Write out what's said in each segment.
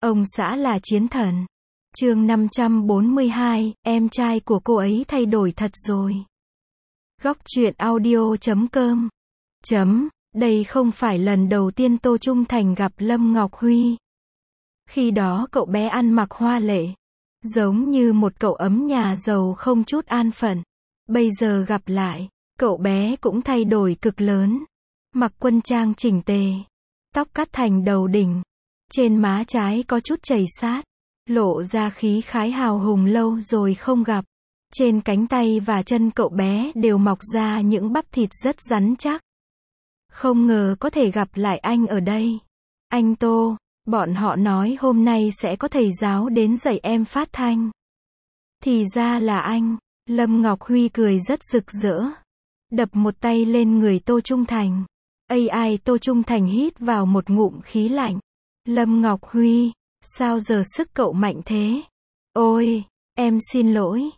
Ông xã là chiến thần. Chương 542, em trai của cô ấy thay đổi thật rồi. Góc truyện audio.com. Đây không phải lần đầu tiên Tô Trung Thành gặp Lâm Ngọc Huy. Khi đó cậu bé ăn mặc hoa lệ, giống như một cậu ấm nhà giàu không chút an phận. Bây giờ gặp lại, cậu bé cũng thay đổi cực lớn. Mặc quân trang chỉnh tề, tóc cắt thành đầu đỉnh, trên má trái có chút chảy sát, lộ ra khí khái hào hùng lâu rồi không gặp. Trên cánh tay và chân cậu bé đều mọc ra những bắp thịt rất rắn chắc. Không ngờ có thể gặp lại anh ở đây. Anh Tô, bọn họ nói hôm nay sẽ có thầy giáo đến dạy em phát thanh. Thì ra là anh. Lâm Ngọc Huy cười rất rực rỡ, đập một tay lên người Tô Trung Thành. Ai Tô Trung Thành hít vào một ngụm khí lạnh. Lâm Ngọc Huy, sao giờ sức cậu mạnh thế? Ôi, em xin lỗi,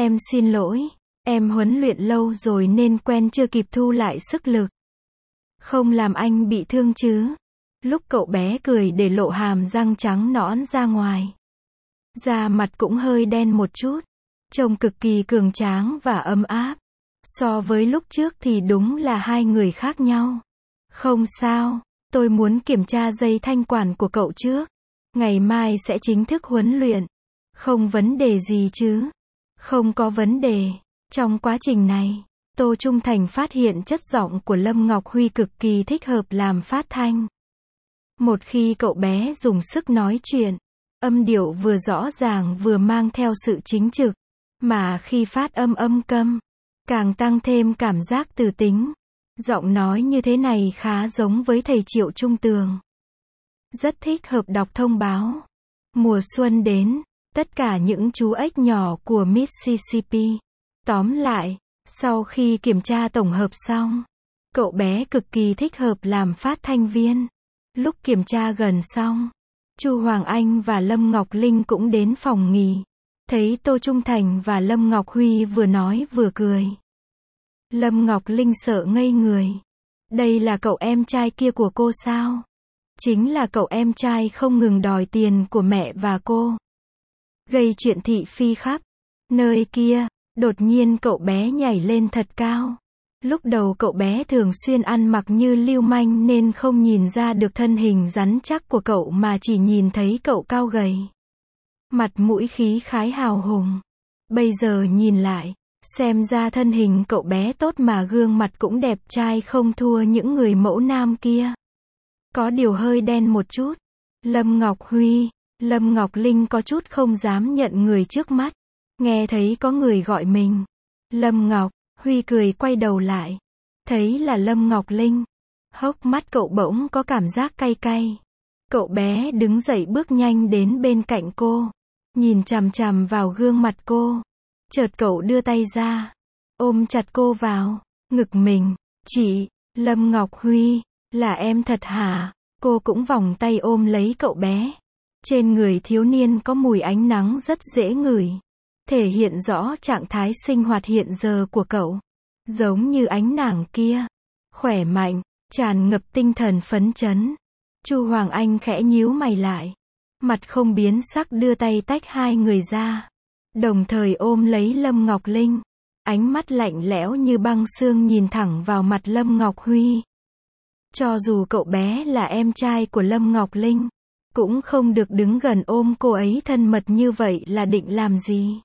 em huấn luyện lâu rồi nên quen chưa kịp thu lại sức lực. Không làm anh bị thương chứ? Lúc cậu bé cười để lộ hàm răng trắng nõn ra ngoài. Da mặt cũng hơi đen một chút, trông cực kỳ cường tráng và ấm áp. So với lúc trước thì đúng là hai người khác nhau. Không sao, tôi muốn kiểm tra dây thanh quản của cậu trước. Ngày mai sẽ chính thức huấn luyện. Không vấn đề gì chứ? Không có vấn đề. Trong quá trình này, Tô Trung Thành phát hiện chất giọng của Lâm Ngọc Huy cực kỳ thích hợp làm phát thanh. Một khi cậu bé dùng sức nói chuyện, âm điệu vừa rõ ràng vừa mang theo sự chính trực, mà khi phát âm câm, càng tăng thêm cảm giác từ tính. Giọng nói như thế này khá giống với thầy Triệu Trung Tường. Rất thích hợp đọc thông báo. Mùa xuân đến, tất cả những chú ếch nhỏ của Mississippi. Tóm lại, sau khi kiểm tra tổng hợp xong, cậu bé cực kỳ thích hợp làm phát thanh viên. Lúc kiểm tra gần xong, Chu Hoàng Anh và Lâm Ngọc Linh cũng đến phòng nghỉ. Thấy Tô Trung Thành và Lâm Ngọc Huy vừa nói vừa cười. Lâm Ngọc Linh sợ ngây người. Đây là cậu em trai kia của cô sao? Chính là cậu em trai không ngừng đòi tiền của mẹ và cô, gây chuyện thị phi khắp nơi kia. Đột nhiên cậu bé nhảy lên thật cao. Lúc đầu cậu bé thường xuyên ăn mặc như lưu manh nên không nhìn ra được thân hình rắn chắc của cậu mà chỉ nhìn thấy cậu cao gầy, mặt mũi khí khái hào hùng. Bây giờ nhìn lại, xem ra thân hình cậu bé tốt mà gương mặt cũng đẹp trai không thua những người mẫu nam kia. Có điều hơi đen một chút. Lâm Ngọc Huy, Lâm Ngọc Linh có chút không dám nhận người trước mắt. Nghe thấy có người gọi mình. Lâm Ngọc Huy cười quay đầu lại. Thấy là Lâm Ngọc Linh. Hốc mắt cậu bỗng có cảm giác cay cay. Cậu bé đứng dậy bước nhanh đến bên cạnh cô. Nhìn chằm chằm vào gương mặt cô. Chợt cậu đưa tay ra, ôm chặt cô vào ngực mình. Chị, Lâm Ngọc Huy, là em thật hả? Cô cũng vòng tay ôm lấy cậu bé. Trên người thiếu niên có mùi ánh nắng rất dễ ngửi, thể hiện rõ trạng thái sinh hoạt hiện giờ của cậu. Giống như ánh nàng kia, khỏe mạnh, tràn ngập tinh thần phấn chấn. Chu Hoàng Anh khẽ nhíu mày lại, mặt không biến sắc đưa tay tách hai người ra, đồng thời ôm lấy Lâm Ngọc Linh. Ánh mắt lạnh lẽo như băng xương nhìn thẳng vào mặt Lâm Ngọc Huy. Cho dù cậu bé là em trai của Lâm Ngọc Linh, cũng không được đứng gần ôm cô ấy thân mật như vậy là định làm gì?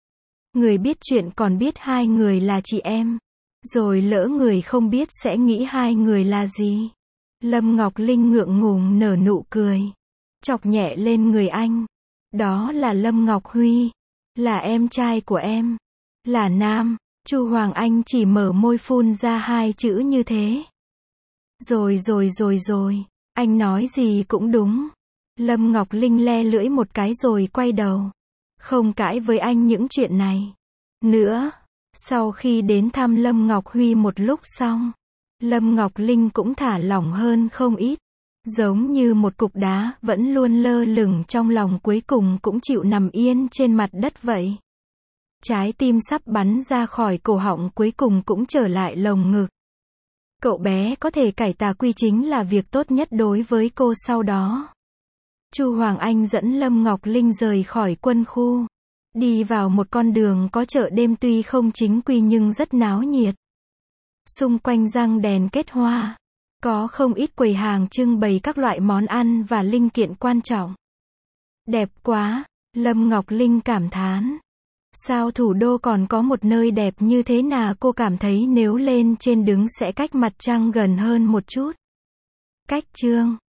Người biết chuyện còn biết hai người là chị em, rồi lỡ người không biết sẽ nghĩ hai người là gì? Lâm Ngọc Linh ngượng ngùng nở nụ cười, chọc nhẹ lên người anh. Đó là Lâm Ngọc Huy, là em trai của em, là nam. Chu Hoàng Anh chỉ mở môi phun ra hai chữ như thế. Rồi, anh nói gì cũng đúng. Lâm Ngọc Linh le lưỡi một cái rồi quay đầu, không cãi với anh những chuyện này nữa. Sau khi đến thăm Lâm Ngọc Huy một lúc xong, Lâm Ngọc Linh cũng thả lỏng hơn không ít. Giống như một cục đá vẫn luôn lơ lửng trong lòng cuối cùng cũng chịu nằm yên trên mặt đất vậy. Trái tim sắp bắn ra khỏi cổ họng cuối cùng cũng trở lại lồng ngực. Cậu bé có thể cải tà quy chính là việc tốt nhất đối với cô sau đó. Chu Hoàng Anh dẫn Lâm Ngọc Linh rời khỏi quân khu. Đi vào một con đường có chợ đêm tuy không chính quy nhưng rất náo nhiệt. Xung quanh răng đèn kết hoa. Có không ít quầy hàng trưng bày các loại món ăn và linh kiện quan trọng. Đẹp quá, Lâm Ngọc Linh cảm thán. Sao thủ đô còn có một nơi đẹp như thế nào? Cô cảm thấy nếu lên trên đứng sẽ cách mặt trăng gần hơn một chút. Cách chương